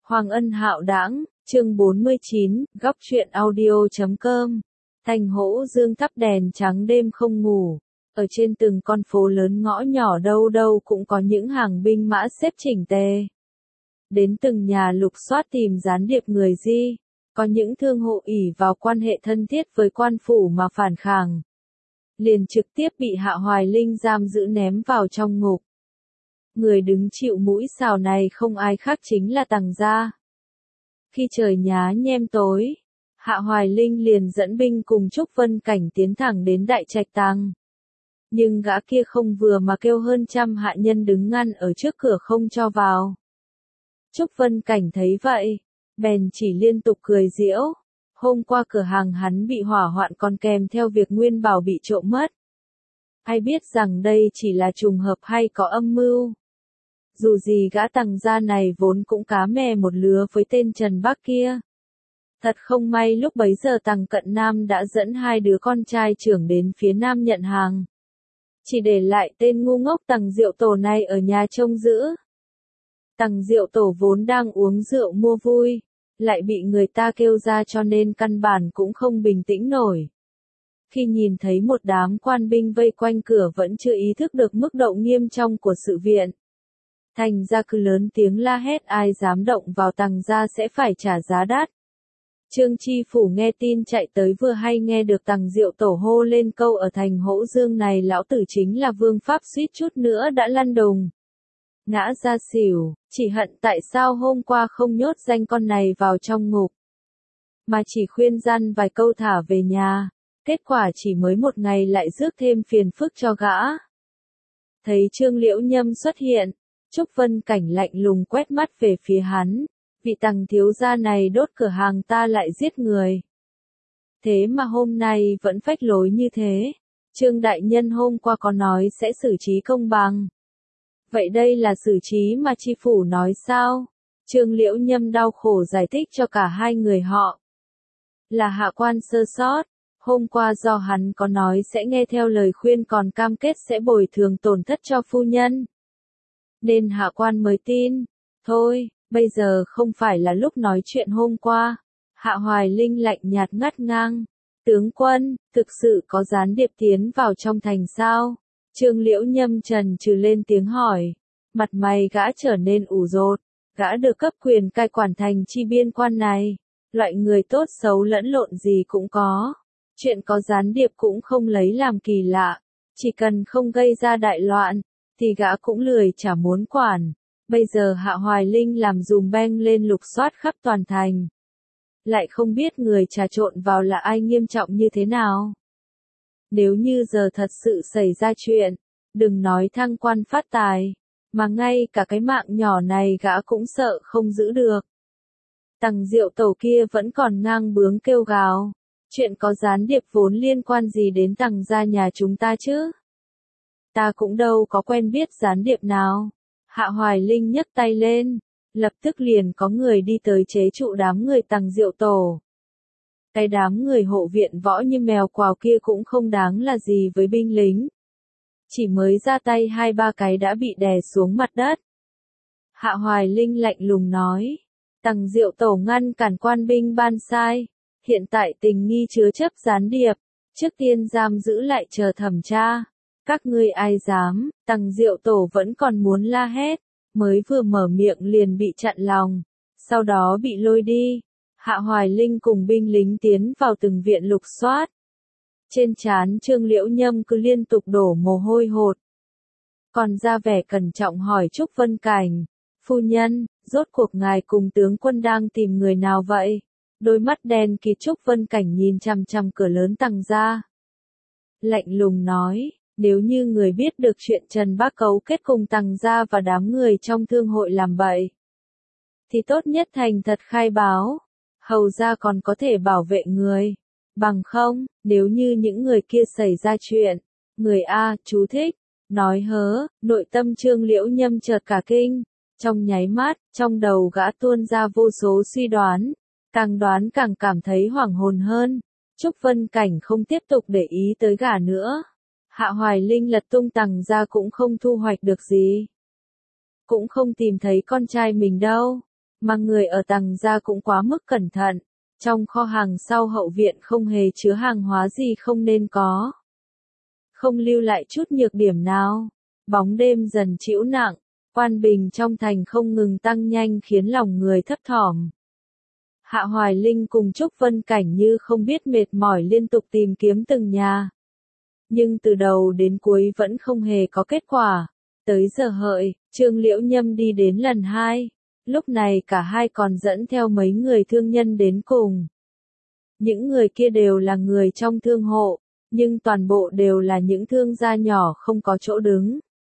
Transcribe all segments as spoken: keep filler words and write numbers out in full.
Hoàng Ân Hạo Đãng, chương bốn mươi chín, góc truyện audio chấm com. Thành Hỗ Dương thắp đèn trắng đêm không ngủ. Ở trên từng con phố lớn ngõ nhỏ đâu đâu cũng có những hàng binh mã xếp chỉnh tề. Đến từng nhà lục soát tìm gián điệp người Di. Có những thương hộ ỷ vào quan hệ thân thiết với quan phủ mà phản kháng. Liền trực tiếp bị Hạ Hoài Linh giam giữ ném vào trong ngục. Người đứng chịu mũi xào này không ai khác chính là Tằng Gia. Khi trời nhá nhem tối, Hạ Hoài Linh liền dẫn binh cùng Trúc Vân Cảnh tiến thẳng đến Đại Trạch Tàng. Nhưng gã kia không vừa mà kêu hơn trăm hạ nhân đứng ngăn ở trước cửa không cho vào. Trúc Vân Cảnh thấy vậy, bèn chỉ liên tục cười giễu. Hôm qua cửa hàng hắn bị hỏa hoạn còn kèm theo việc nguyên bảo bị trộm mất. Ai biết rằng đây chỉ là trùng hợp hay có âm mưu. Dù gì gã Tằng Gia này vốn cũng cá mè một lứa với tên Trần Bác kia. Thật không may lúc bấy giờ Tằng Cận Nam đã dẫn hai đứa con trai trưởng đến phía Nam nhận hàng. Chỉ để lại tên ngu ngốc Tằng Diệu Tổ này ở nhà trông giữ. Tằng Diệu Tổ vốn đang uống rượu mua vui, lại bị người ta kêu ra cho nên căn bản cũng không bình tĩnh nổi. Khi nhìn thấy một đám quan binh vây quanh cửa vẫn chưa ý thức được mức độ nghiêm trọng của sự viện. Thành ra cứ lớn tiếng la hét ai dám động vào Tằng Gia sẽ phải trả giá đắt. Trương Chi Phủ nghe tin chạy tới vừa hay nghe được Tằng Diệu Tổ hô lên câu ở thành Hỗ Dương này lão tử chính là vương pháp suýt chút nữa đã lăn đùng. Ngã ra xỉu, chỉ hận tại sao hôm qua không nhốt danh con này vào trong ngục. Mà chỉ khuyên răn vài câu thả về nhà, kết quả chỉ mới một ngày lại rước thêm phiền phức cho gã. Thấy Trương Liễu Nhâm xuất hiện, Trúc Vân Cảnh lạnh lùng quét mắt về phía hắn, vị Tằng thiếu gia này đốt cửa hàng ta lại giết người. Thế mà hôm nay vẫn phách lối như thế, Trương đại nhân hôm qua có nói sẽ xử trí công bằng. Vậy đây là xử trí mà chi phủ nói sao? Trương Liễu Nhâm đau khổ giải thích cho cả hai người họ. Là hạ quan sơ sót, hôm qua do hắn có nói sẽ nghe theo lời khuyên còn cam kết sẽ bồi thường tổn thất cho phu nhân. Nên hạ quan mới tin. Thôi, bây giờ không phải là lúc nói chuyện hôm qua. Hạ Hoài Linh lạnh nhạt ngắt ngang. Tướng quân, thực sự có gián điệp tiến vào trong thành sao? Trương Liễu Nhâm trần trừ lên tiếng hỏi. Mặt mày gã trở nên ủ rột. Gã được cấp quyền cai quản thành chi biên quan này. Loại người tốt xấu lẫn lộn gì cũng có. Chuyện có gián điệp cũng không lấy làm kỳ lạ. Chỉ cần không gây ra đại loạn, thì gã cũng lười chả muốn quản. Bây giờ Hạ Hoài Linh làm dùm beng lên lục soát khắp toàn thành. Lại không biết người trà trộn vào là ai nghiêm trọng như thế nào. Nếu như giờ thật sự xảy ra chuyện, đừng nói thăng quan phát tài, mà ngay cả cái mạng nhỏ này gã cũng sợ không giữ được. Tằng Diệu Tổ kia vẫn còn ngang bướng kêu gào. Chuyện có gián điệp vốn liên quan gì đến Tằng gia nhà chúng ta chứ? Ta cũng đâu có quen biết gián điệp nào. Hạ Hoài Linh nhấc tay lên, lập tức liền có người đi tới chế trụ đám người Tằng Diệu Tổ. Cái đám người hộ viện võ như mèo quào kia cũng không đáng là gì với binh lính. Chỉ mới ra tay hai ba cái đã bị đè xuống mặt đất. Hạ Hoài Linh lạnh lùng nói, Tằng Diệu Tổ ngăn cản quan binh ban sai. Hiện tại tình nghi chứa chấp gián điệp, trước tiên giam giữ lại chờ thẩm tra. Các ngươi ai dám? Tằng Diệu Tổ vẫn còn muốn la hét, mới vừa mở miệng liền bị chặn lòng, sau đó bị lôi đi. Hạ Hoài Linh cùng binh lính tiến vào từng viện lục soát. Trên trán Trương Liễu Nhâm cứ liên tục đổ mồ hôi hột. Còn ra vẻ cẩn trọng hỏi Trúc Vân Cảnh, phu nhân, rốt cuộc ngài cùng tướng quân đang tìm người nào vậy? Đôi mắt đen kịt Trúc Vân Cảnh nhìn chằm chằm cửa lớn Tằng Gia. Lạnh lùng nói, nếu như người biết được chuyện Trần Bác cấu kết cùng Tằng Gia và đám người trong thương hội làm bậy, thì tốt nhất thành thật khai báo, hầu ra còn có thể bảo vệ người. Bằng không, nếu như những người kia xảy ra chuyện, người A, chú thích, nói hớ, nội tâm Trương Liễu Nhâm chợt cả kinh. Trong nháy mắt, trong đầu gã tuôn ra vô số suy đoán. Càng đoán càng cảm thấy hoảng hồn hơn. Trúc Vân Cảnh không tiếp tục để ý tới gã nữa. Hạ Hoài Linh lật tung Tằng Gia cũng không thu hoạch được gì. Cũng không tìm thấy con trai mình đâu. Mà người ở Tằng gia cũng quá mức cẩn thận, trong kho hàng sau hậu viện không hề chứa hàng hóa gì không nên có. Không lưu lại chút nhược điểm nào. Bóng đêm dần trĩu nặng, quan bình trong thành không ngừng tăng nhanh khiến lòng người thấp thỏm. Hạ Hoài Linh cùng Trúc Vân Cảnh như không biết mệt mỏi liên tục tìm kiếm từng nhà. Nhưng từ đầu đến cuối vẫn không hề có kết quả. Tới giờ hợi, Trương Liễu Nhâm đi đến lần hai. Lúc này cả hai còn dẫn theo mấy người thương nhân đến cùng. Những người kia đều là người trong thương hộ, nhưng toàn bộ đều là những thương gia nhỏ không có chỗ đứng.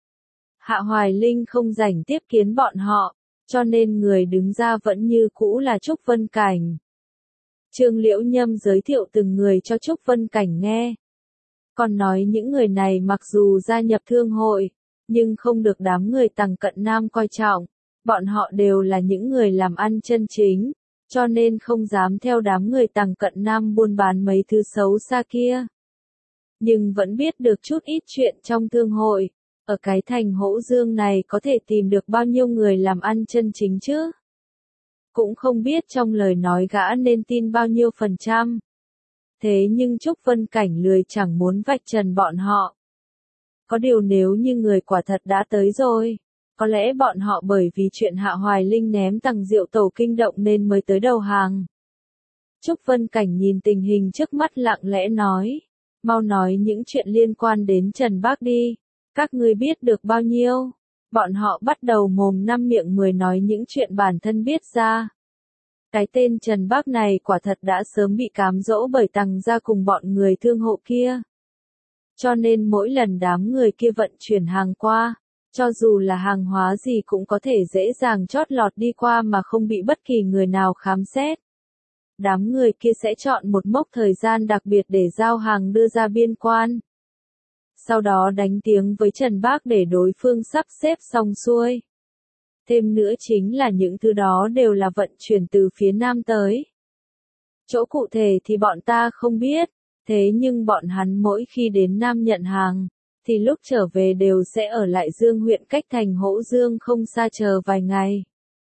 Hạ Hoài Linh không rảnh tiếp kiến bọn họ, cho nên người đứng ra vẫn như cũ là Trúc Vân Cảnh. Trương Liễu Nhâm giới thiệu từng người cho Trúc Vân Cảnh nghe. Còn nói những người này mặc dù gia nhập thương hội, nhưng không được đám người Tằng Cận Nam coi trọng. Bọn họ đều là những người làm ăn chân chính, cho nên không dám theo đám người Tằng Cận Nam buôn bán mấy thứ xấu xa kia. Nhưng vẫn biết được chút ít chuyện trong thương hội, ở cái thành Hỗ Dương này có thể tìm được bao nhiêu người làm ăn chân chính chứ? Cũng không biết trong lời nói gã nên tin bao nhiêu phần trăm. Thế nhưng Trúc Vân Cảnh lười chẳng muốn vạch trần bọn họ. Có điều nếu như người quả thật đã tới rồi, có lẽ bọn họ bởi vì chuyện Hạ Hoài Linh ném Tằng Diệu Tẩu kinh động nên mới tới đầu hàng. Trúc Vân Cảnh nhìn tình hình trước mắt lặng lẽ nói, mau nói những chuyện liên quan đến Trần Bác đi, các ngươi biết được bao nhiêu? Bọn họ bắt đầu mồm năm miệng mười nói những chuyện bản thân biết ra. Cái tên Trần Bác này quả thật đã sớm bị cám dỗ bởi Tằng gia cùng bọn người thương hộ kia. Cho nên mỗi lần đám người kia vận chuyển hàng qua, cho dù là hàng hóa gì cũng có thể dễ dàng chót lọt đi qua mà không bị bất kỳ người nào khám xét. Đám người kia sẽ chọn một mốc thời gian đặc biệt để giao hàng đưa ra biên quan. Sau đó đánh tiếng với Trần Bác để đối phương sắp xếp xong xuôi. Thêm nữa chính là những thứ đó đều là vận chuyển từ phía Nam tới. Chỗ cụ thể thì bọn ta không biết, thế nhưng bọn hắn mỗi khi đến Nam nhận hàng, thì lúc trở về đều sẽ ở lại Dương huyện cách thành Hỗ Dương không xa chờ vài ngày.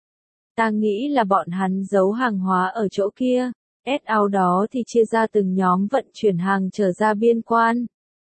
Ta nghĩ là bọn hắn giấu hàng hóa ở chỗ kia, ét ao đó thì chia ra từng nhóm vận chuyển hàng trở ra biên quan.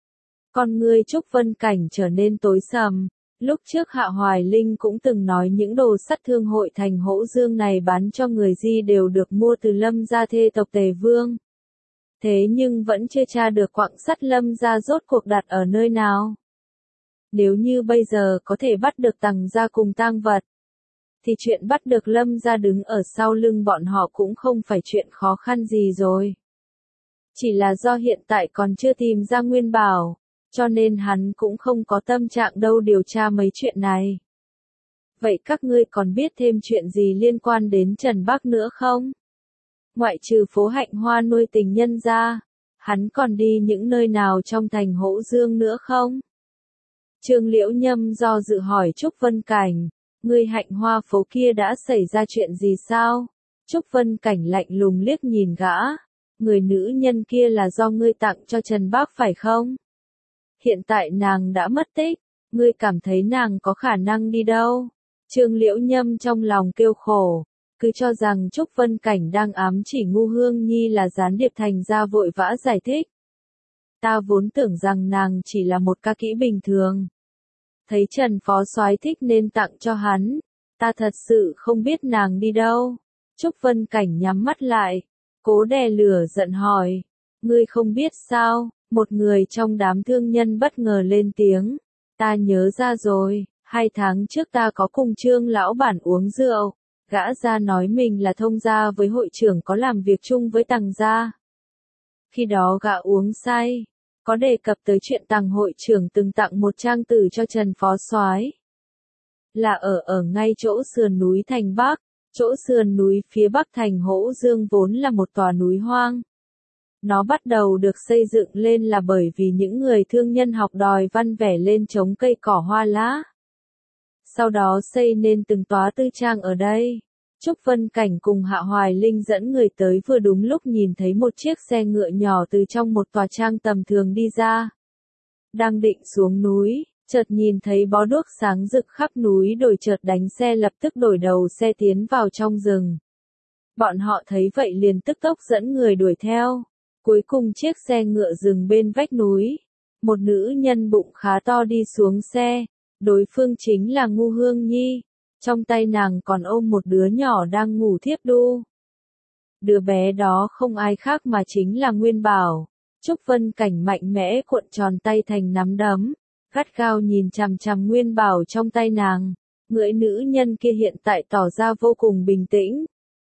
Con người Trúc Vân Cảnh trở nên tối sầm. Lúc trước Hạ Hoài Linh cũng từng nói những đồ sắt thương hội thành Hỗ Dương này bán cho người Di đều được mua từ Lâm gia thê tộc Tề Vương. Thế nhưng vẫn chưa tra được quặng sắt Lâm gia rốt cuộc đặt ở nơi nào. Nếu như bây giờ có thể bắt được Tằng gia cùng tang vật, thì chuyện bắt được Lâm gia đứng ở sau lưng bọn họ cũng không phải chuyện khó khăn gì rồi. Chỉ là do hiện tại còn chưa tìm ra nguyên bảo, cho nên hắn cũng không có tâm trạng đâu điều tra mấy chuyện này. Vậy các ngươi còn biết thêm chuyện gì liên quan đến Trần Bác nữa không? Ngoại trừ phố Hạnh Hoa nuôi tình nhân ra, hắn còn đi những nơi nào trong thành Hỗ Dương nữa không? Trương Liễu Nhâm do dự hỏi Trúc Vân Cảnh, ngươi Hạnh Hoa phố kia đã xảy ra chuyện gì sao? Trúc Vân Cảnh lạnh lùng liếc nhìn gã, người nữ nhân kia là do ngươi tặng cho Trần Bác phải không? Hiện tại nàng đã mất tích, ngươi cảm thấy nàng có khả năng đi đâu? Trương Liễu Nhâm trong lòng kêu khổ, cứ cho rằng Trúc Vân Cảnh đang ám chỉ Ngu Hương Nhi là gián điệp thành ra vội vã giải thích. Ta vốn tưởng rằng nàng chỉ là một ca kỹ bình thường. Thấy Trần Phó Soái thích nên tặng cho hắn, ta thật sự không biết nàng đi đâu. Trúc Vân Cảnh nhắm mắt lại, cố đè lửa giận hỏi, ngươi không biết sao? Một người trong đám thương nhân bất ngờ lên tiếng, ta nhớ ra rồi, hai tháng trước ta có cùng Trương lão bản uống rượu, gã ra nói mình là thông gia với hội trưởng có làm việc chung với Tằng gia. Khi đó gã uống say, có đề cập tới chuyện Tằng hội trưởng từng tặng một trang tử cho Trần Phó Soái. Là ở ở ngay chỗ sườn núi thành Bắc, chỗ sườn núi phía Bắc thành Hỗ Dương vốn là một tòa núi hoang. Nó bắt đầu được xây dựng lên là bởi vì những người thương nhân học đòi văn vẻ lên trống cây cỏ hoa lá. Sau đó xây nên từng tòa tư trang ở đây. Trúc Vân Cảnh cùng Hạ Hoài Linh dẫn người tới vừa đúng lúc nhìn thấy một chiếc xe ngựa nhỏ từ trong một tòa trang tầm thường đi ra. Đang định xuống núi, Chợt nhìn thấy bó đuốc sáng rực khắp núi đồi, chợt đánh xe lập tức đổi đầu xe tiến vào trong rừng. Bọn họ thấy vậy liền tức tốc dẫn người đuổi theo. Cuối cùng chiếc xe ngựa dừng bên vách núi. Một nữ nhân bụng khá to đi xuống xe. Đối phương chính là Ngu Hương Nhi. Trong tay nàng còn ôm một đứa nhỏ đang ngủ thiếp đu. Đứa bé đó không ai khác mà chính là Nguyên Bảo. Trúc Vân Cảnh mạnh mẽ cuộn tròn tay thành nắm đấm, gắt gao nhìn chằm chằm Nguyên Bảo trong tay nàng. Người nữ nhân kia hiện tại tỏ ra vô cùng bình tĩnh.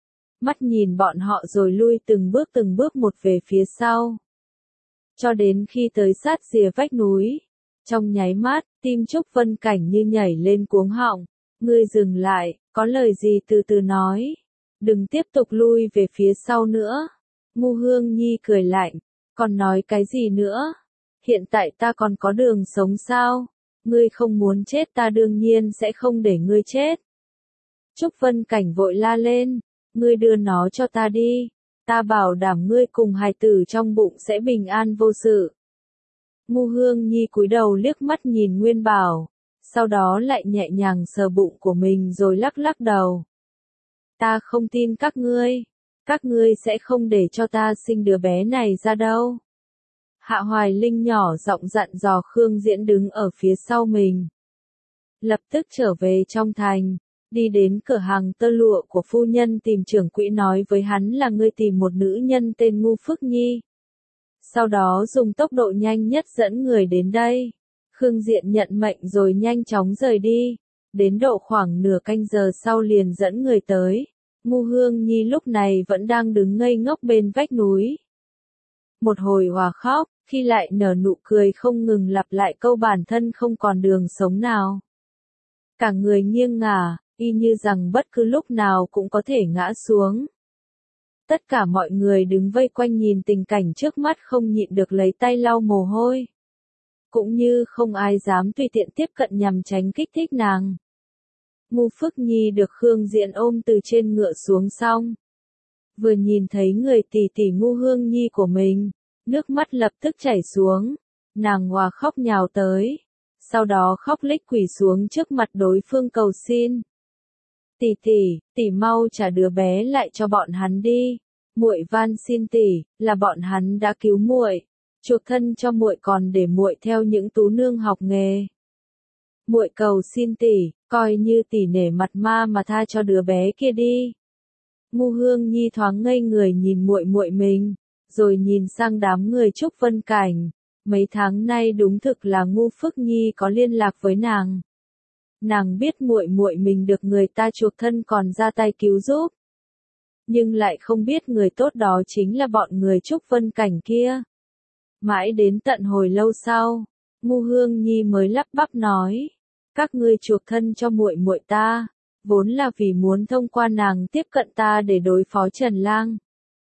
Mắt nhìn bọn họ rồi lui từng bước từng bước một về phía sau. Cho đến khi tới sát rìa vách núi. Trong nháy mắt, tim Trúc Vân Cảnh như nhảy lên cuống họng. Ngươi dừng lại, có lời gì từ từ nói. Đừng tiếp tục lui về phía sau nữa. Ngu Hương Nhi cười lạnh. Còn nói cái gì nữa? Hiện tại ta còn có đường sống sao? Ngươi không muốn chết ta đương nhiên sẽ không để ngươi chết. Trúc Vân Cảnh vội la lên. Ngươi đưa nó cho ta đi. Ta bảo đảm ngươi cùng hài tử trong bụng sẽ bình an vô sự. Ngu Hương Nhi cúi đầu liếc mắt nhìn Nguyên Bảo. Sau đó lại nhẹ nhàng sờ bụng của mình rồi lắc lắc đầu. Ta không tin các ngươi. Các ngươi sẽ không để cho ta sinh đứa bé này ra đâu. Hạ Hoài Linh nhỏ giọng dặn dò Khương Diễn đứng ở phía sau mình. Lập tức trở về trong thành, đi đến cửa hàng tơ lụa của phu nhân tìm trưởng quỹ nói với hắn là ngươi tìm một nữ nhân tên Ngu Phước Nhi. Sau đó dùng tốc độ nhanh nhất dẫn người đến đây. Khương Diện nhận mệnh rồi nhanh chóng rời đi. Đến độ khoảng nửa canh giờ sau liền dẫn người tới. Ngu Hương Nhi lúc này vẫn đang đứng ngây ngốc bên vách núi. Một hồi hòa khóc, khi lại nở nụ cười không ngừng lặp lại câu bản thân không còn đường sống nào. Cả người nghiêng ngả, y như rằng bất cứ lúc nào cũng có thể ngã xuống. Tất cả mọi người đứng vây quanh nhìn tình cảnh trước mắt không nhịn được lấy tay lau mồ hôi. Cũng như không ai dám tùy tiện tiếp cận nhằm tránh kích thích nàng. Ngu Phước Nhi được Khương Diễn ôm từ trên ngựa xuống xong. Vừa nhìn thấy người tỷ tỷ Ngu Hương Nhi của mình, nước mắt lập tức chảy xuống. Nàng hòa khóc nhào tới. Sau đó khóc lích quỳ xuống trước mặt đối phương cầu xin. Tỷ tỷ, tỷ mau trả đứa bé lại cho bọn hắn đi. Muội van xin tỷ, là bọn hắn đã cứu muội, chuộc thân cho muội còn để muội theo những tú nương học nghề. Muội cầu xin tỷ, coi như tỷ nể mặt ma mà tha cho đứa bé kia đi. Ngu Hương Nhi thoáng ngây người nhìn muội muội mình, rồi nhìn sang đám người Trúc Vân Cảnh. Mấy tháng nay đúng thực là Ngu Phước Nhi có liên lạc với nàng. Nàng biết muội muội mình được người ta chuộc thân còn ra tay cứu giúp. Nhưng lại không biết người tốt đó chính là bọn người Trúc Vân Cảnh kia. Mãi đến tận hồi lâu sau, Ngu Hương Nhi mới lắp bắp nói, các ngươi chuộc thân cho muội muội ta, vốn là vì muốn thông qua nàng tiếp cận ta để đối phó Trần Lang.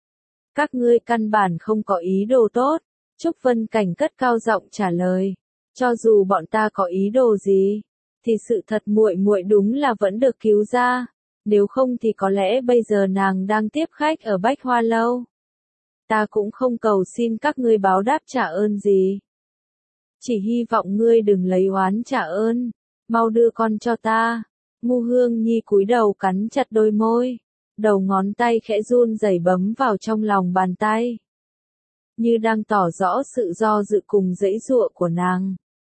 Các ngươi căn bản không có ý đồ tốt. Trúc Vân Cảnh cất cao giọng trả lời, cho dù bọn ta có ý đồ gì, thì sự thật muội muội đúng là vẫn được cứu ra, nếu không thì có lẽ bây giờ nàng đang tiếp khách ở Bách Hoa Lâu. Ta cũng không cầu xin các ngươi báo đáp trả ơn gì. Chỉ hy vọng ngươi đừng lấy oán trả ơn, mau đưa con cho ta. Ngu Hương Nhi cúi đầu cắn chặt đôi môi, đầu ngón tay khẽ run rẩy bấm vào trong lòng bàn tay. Như đang tỏ rõ sự do dự cùng giãy giụa của nàng.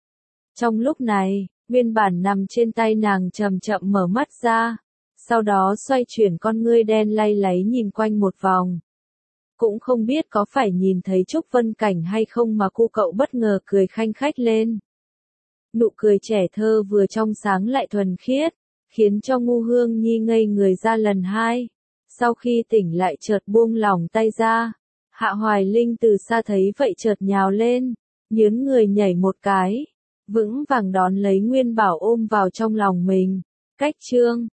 Trong lúc này, nguyên bản nằm trên tay nàng chậm chậm mở mắt ra, sau đó xoay chuyển con ngươi đen lay láy nhìn quanh một vòng. Cũng không biết có phải nhìn thấy Trúc Vân Cảnh hay không mà cô cậu bất ngờ cười khanh khách lên. Nụ cười trẻ thơ vừa trong sáng lại thuần khiết, khiến cho Ngu Hương Nhi ngây người ra lần hai. Sau khi tỉnh lại chợt buông lỏng tay ra. Hạ Hoài Linh từ xa thấy vậy chợt nhào lên, nhớn người nhảy một cái, vững vàng đón lấy Nguyên Bảo ôm vào trong lòng mình. Cách chương